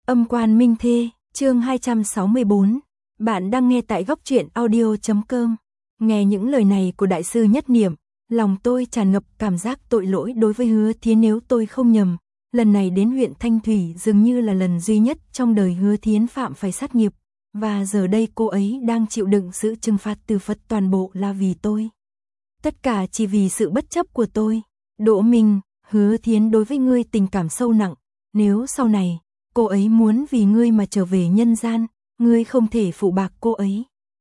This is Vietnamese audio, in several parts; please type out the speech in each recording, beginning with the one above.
Âm quan minh thê, chương 264. Bạn đang nghe tại góc truyện audio.com. Nghe những lời này của đại sư Nhất Niệm, lòng tôi tràn ngập cảm giác tội lỗi đối với Hứa Thiến. Nếu tôi không nhầm, lần này đến huyện Thanh Thủy dường như là lần duy nhất trong đời Hứa Thiến phạm phải sát nghiệp, và giờ đây cô ấy đang chịu đựng sự trừng phạt từ Phật, toàn bộ là vì tôi. Tất cả chỉ vì sự bất chấp của tôi. Đỗ Minh, Hứa Thiến đối với ngươi tình cảm sâu nặng, nếu sau này cô ấy muốn vì ngươi mà trở về nhân gian, ngươi không thể phụ bạc cô ấy.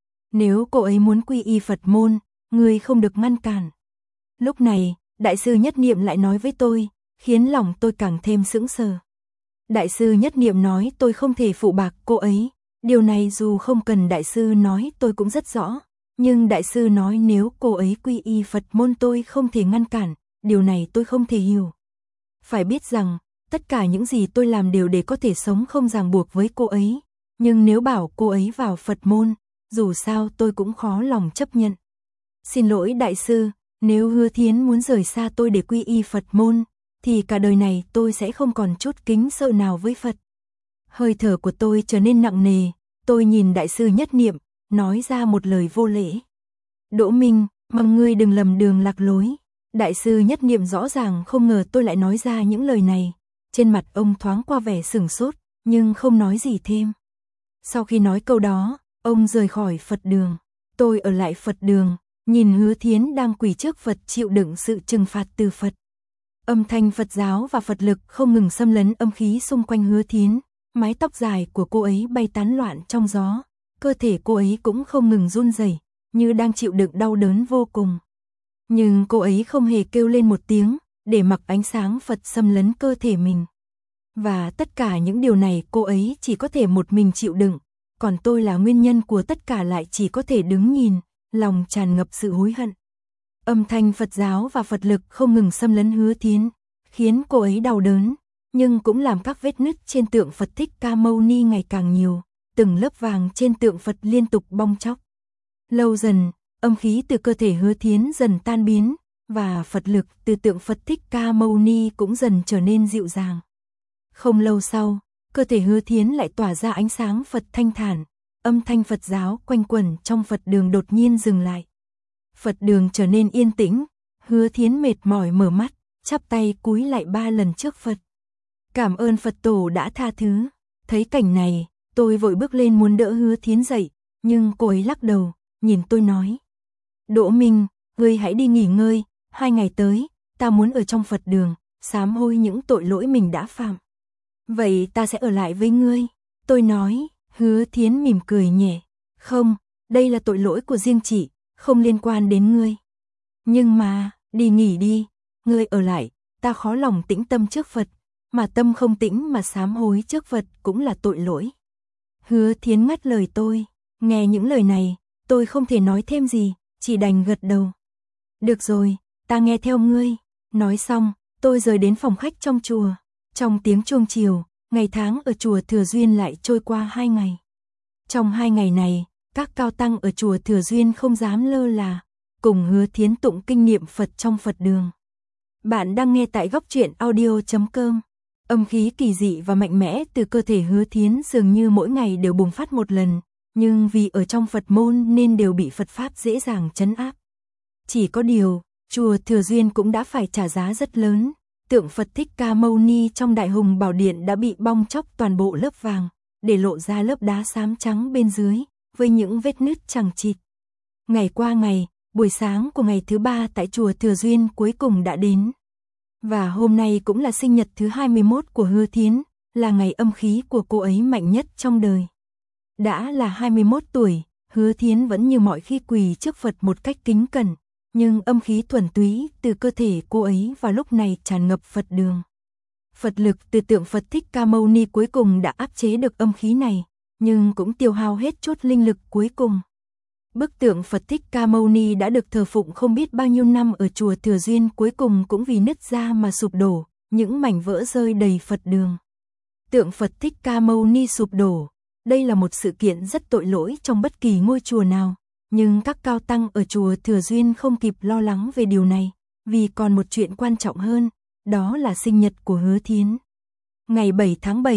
Nếu cô ấy muốn quy y Phật môn, ngươi không được ngăn cản. Lúc này, đại sư Nhất Niệm lại nói với tôi, khiến lòng tôi càng thêm sững sờ. Đại sư Nhất Niệm nói tôi không thể phụ bạc cô ấy, điều này dù không cần đại sư nói tôi cũng rất rõ, nhưng đại sư nói nếu cô ấy quy y Phật môn tôi không thể ngăn cản, điều này tôi không thể hiểu. Phải biết rằng, tất cả những gì tôi làm đều để có thể sống không ràng buộc với cô ấy, nhưng nếu bảo cô ấy vào Phật môn, dù sao tôi cũng khó lòng chấp nhận. Xin lỗi đại sư, nếu Hứa Thiến muốn rời xa tôi để quy y Phật môn, thì cả đời này tôi sẽ không còn chút kính sợ nào với Phật. Hơi thở của tôi trở nên nặng nề, tôi nhìn đại sư Nhất Niệm, nói ra một lời vô lễ. Đỗ Minh, mong ngươi đừng lầm đường lạc lối. Đại sư Nhất Niệm rõ ràng không ngờ tôi lại nói ra những lời này. Trên mặt ông thoáng qua vẻ sửng sốt, nhưng không nói gì thêm. Sau khi nói câu đó, ông rời khỏi Phật đường. Tôi ở lại Phật đường, nhìn Hứa Thiến đang quỳ trước Phật chịu đựng sự trừng phạt từ Phật. Âm thanh Phật giáo và Phật lực không ngừng xâm lấn âm khí xung quanh Hứa Thiến. Mái tóc dài của cô ấy bay tán loạn trong gió. Cơ thể cô ấy cũng không ngừng run rẩy, như đang chịu đựng đau đớn vô cùng. Nhưng cô ấy không hề kêu lên một tiếng, để mặc ánh sáng Phật xâm lấn cơ thể mình. Và tất cả những điều này cô ấy chỉ có thể một mình chịu đựng, còn tôi là nguyên nhân của tất cả lại chỉ có thể đứng nhìn, lòng tràn ngập sự hối hận. Âm thanh Phật giáo và Phật lực không ngừng xâm lấn Hứa Thiến, khiến cô ấy đau đớn, nhưng cũng làm các vết nứt trên tượng Phật Thích Ca Mâu Ni ngày càng nhiều, từng lớp vàng trên tượng Phật liên tục bong tróc. Lâu dần, âm khí từ cơ thể Hứa Thiến dần tan biến, và Phật lực từ tượng Phật Thích Ca Mâu Ni cũng dần trở nên dịu dàng. Không lâu sau, cơ thể Hứa Thiến lại tỏa ra ánh sáng Phật thanh thản, âm thanh Phật giáo quanh quẩn trong Phật đường đột nhiên dừng lại. Phật đường trở nên yên tĩnh, Hứa Thiến mệt mỏi mở mắt, chắp tay cúi lại 3 lần trước Phật. Cảm ơn Phật tổ đã tha thứ. Thấy cảnh này, tôi vội bước lên muốn đỡ Hứa Thiến dậy, nhưng cô ấy lắc đầu, nhìn tôi nói. Đỗ Minh, ngươi hãy đi nghỉ ngơi, 2 ngày tới, ta muốn ở trong Phật đường, sám hối những tội lỗi mình đã phạm. Vậy ta sẽ ở lại với ngươi. Tôi nói. Hứa Thiến mỉm cười nhẹ. Không, đây là tội lỗi của riêng chị, không liên quan đến ngươi. Nhưng mà, đi nghỉ đi, ngươi ở lại, ta khó lòng tĩnh tâm trước Phật, mà tâm không tĩnh mà sám hối trước Phật cũng là tội lỗi. Hứa Thiến ngắt lời tôi. Nghe những lời này, tôi không thể nói thêm gì, chỉ đành gật đầu. Được rồi, ta nghe theo ngươi. Nói xong, tôi rời đến phòng khách trong chùa. Trong tiếng chuông chiều, ngày tháng ở chùa Thừa Duyên lại trôi qua 2 ngày. Trong 2 ngày này, các cao tăng ở chùa Thừa Duyên không dám lơ là, cùng Hứa Thiến tụng kinh niệm Phật trong Phật đường. Bạn đang nghe tại góc truyện audio.com. Âm khí kỳ dị và mạnh mẽ từ cơ thể Hứa Thiến dường như mỗi ngày đều bùng phát một lần, nhưng vì ở trong Phật môn nên đều bị Phật Pháp dễ dàng trấn áp. Chỉ có điều, chùa Thừa Duyên cũng đã phải trả giá rất lớn. Tượng Phật Thích Ca Mâu Ni trong Đại Hùng Bảo Điện đã bị bong tróc toàn bộ lớp vàng, để lộ ra lớp đá xám trắng bên dưới, với những vết nứt chằng chịt. Ngày qua ngày, buổi sáng của ngày thứ 3 tại chùa Thừa Duyên cuối cùng đã đến. Và hôm nay cũng là sinh nhật thứ 21 của Hứa Thiến, là ngày âm khí của cô ấy mạnh nhất trong đời. Đã là 21 tuổi, Hứa Thiến vẫn như mọi khi quỳ trước Phật một cách kính cẩn, nhưng âm khí thuần túy từ cơ thể cô ấy vào lúc này tràn ngập Phật đường. Phật lực từ tượng Phật Thích Ca Mâu Ni cuối cùng đã áp chế được âm khí này, nhưng cũng tiêu hao hết chút linh lực cuối cùng. Bức tượng Phật Thích Ca Mâu Ni đã được thờ phụng không biết bao nhiêu năm ở chùa Thừa Duyên cuối cùng cũng vì nứt ra mà sụp đổ, những mảnh vỡ rơi đầy Phật đường. Tượng Phật Thích Ca Mâu Ni sụp đổ, đây là một sự kiện rất tội lỗi trong bất kỳ ngôi chùa nào, nhưng các cao tăng ở chùa Thừa Duyên không kịp lo lắng về điều này, vì còn một chuyện quan trọng hơn, đó là sinh nhật của Hứa Thiến. Ngày 7 tháng 7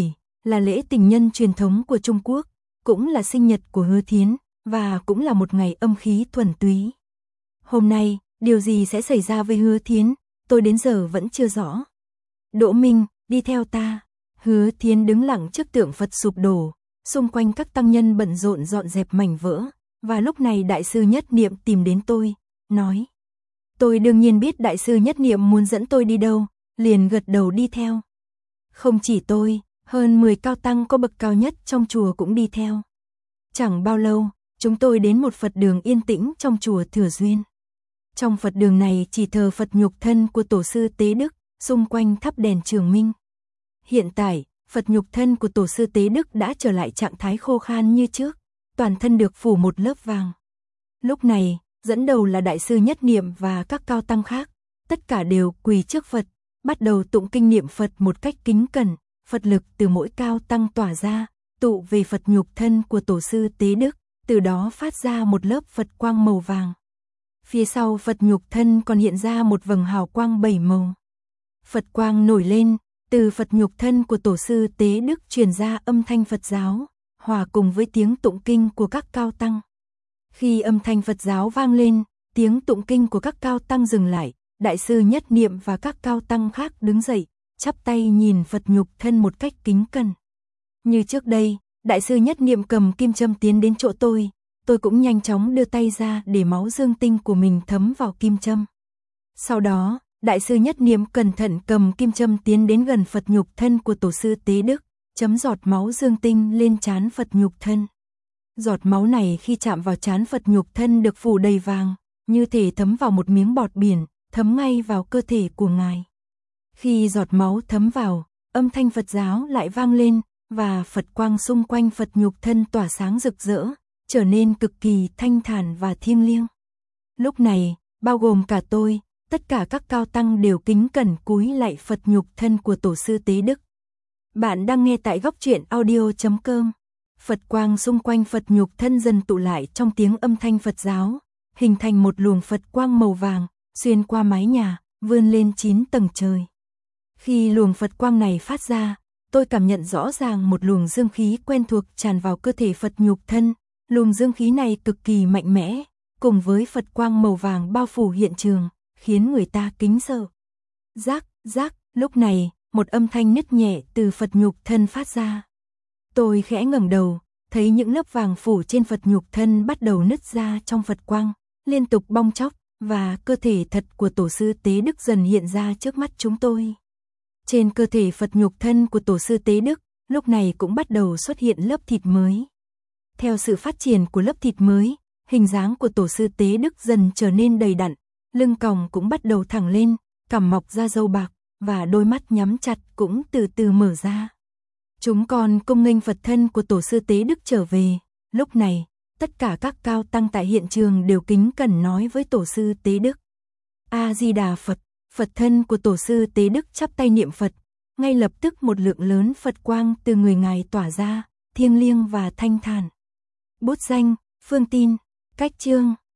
là lễ tình nhân truyền thống của Trung Quốc, cũng là sinh nhật của Hứa Thiến, và cũng là một ngày âm khí thuần túy. Hôm nay, điều gì sẽ xảy ra với Hứa Thiến, tôi đến giờ vẫn chưa rõ. Đỗ Minh, đi theo ta. Hứa Thiến đứng lặng trước tượng Phật sụp đổ, xung quanh các tăng nhân bận rộn dọn dẹp mảnh vỡ, và lúc này Đại sư Nhất Niệm tìm đến tôi, nói. Tôi đương nhiên biết Đại sư Nhất Niệm muốn dẫn tôi đi đâu, liền gật đầu đi theo. Không chỉ tôi, hơn 10 cao tăng có bậc cao nhất trong chùa cũng đi theo. Chẳng bao lâu, chúng tôi đến một Phật đường yên tĩnh trong chùa Thừa Duyên. Trong Phật đường này chỉ thờ Phật nhục thân của Tổ sư Tế Đức, xung quanh thắp đèn trường minh. Hiện tại, Phật nhục thân của Tổ sư Tế Đức đã trở lại trạng thái khô khan như trước, toàn thân được phủ một lớp vàng. Lúc này, dẫn đầu là Đại sư Nhất Niệm và các cao tăng khác, tất cả đều quỳ trước Phật, bắt đầu tụng kinh niệm Phật một cách kính cẩn, Phật lực từ mỗi cao tăng tỏa ra, tụ về Phật nhục thân của Tổ sư Tế Đức, từ đó phát ra một lớp Phật quang màu vàng. Phía sau Phật nhục thân còn hiện ra một vầng hào quang 7 màu. Phật quang nổi lên, từ Phật nhục thân của Tổ sư Tế Đức truyền ra âm thanh Phật giáo, hòa cùng với tiếng tụng kinh của các cao tăng. Khi âm thanh Phật giáo vang lên, tiếng tụng kinh của các cao tăng dừng lại, Đại sư Nhất Niệm và các cao tăng khác đứng dậy, chắp tay nhìn Phật nhục thân một cách kính cẩn. Như trước đây, Đại sư Nhất Niệm cầm kim châm tiến đến chỗ tôi cũng nhanh chóng đưa tay ra để máu dương tinh của mình thấm vào kim châm. Sau đó, Đại sư Nhất Niệm cẩn thận cầm kim châm tiến đến gần Phật nhục thân của Tổ sư Tế Đức, chấm giọt máu dương tinh lên trán Phật nhục thân. Giọt máu này khi chạm vào trán Phật nhục thân được phủ đầy vàng, như thể thấm vào một miếng bọt biển, thấm ngay vào cơ thể của ngài. Khi giọt máu thấm vào, âm thanh Phật giáo lại vang lên, và Phật quang xung quanh Phật nhục thân tỏa sáng rực rỡ, trở nên cực kỳ thanh thản và thiêng liêng. Lúc này, bao gồm cả tôi, tất cả các cao tăng đều kính cẩn cúi lạy Phật nhục thân của Tổ sư Tế Đức. Bạn đang nghe tại góc truyện audio.com. Phật quang xung quanh Phật nhục thân dần tụ lại trong tiếng âm thanh Phật giáo, hình thành một luồng Phật quang màu vàng, xuyên qua mái nhà, vươn lên 9 tầng trời. Khi luồng Phật quang này phát ra, tôi cảm nhận rõ ràng một luồng dương khí quen thuộc tràn vào cơ thể Phật nhục thân. Luồng dương khí này cực kỳ mạnh mẽ, cùng với Phật quang màu vàng bao phủ hiện trường, khiến người ta kính sợ. Rác, rác, lúc này, một âm thanh nứt nhẹ từ Phật nhục thân phát ra. Tôi khẽ ngẩng đầu, thấy những lớp vàng phủ trên Phật nhục thân bắt đầu nứt ra trong Phật quang, liên tục bong tróc, và cơ thể thật của Tổ sư Tế Đức dần hiện ra trước mắt chúng tôi. Trên cơ thể Phật nhục thân của Tổ sư Tế Đức, lúc này cũng bắt đầu xuất hiện lớp thịt mới. Theo sự phát triển của lớp thịt mới, hình dáng của Tổ sư Tế Đức dần trở nên đầy đặn, lưng còng cũng bắt đầu thẳng lên, cằm mọc ra râu bạc, và đôi mắt nhắm chặt cũng từ từ mở ra. Chúng con cung nghênh Phật thân của Tổ sư Tế Đức trở về. Lúc này, tất cả các cao tăng tại hiện trường đều kính cẩn nói với Tổ sư Tế Đức. A-di-đà Phật, Phật thân của Tổ sư Tế Đức chắp tay niệm Phật, ngay lập tức một lượng lớn Phật quang từ người ngài tỏa ra, thiêng liêng và thanh thản. Bút danh, Phương Tin, cách chương.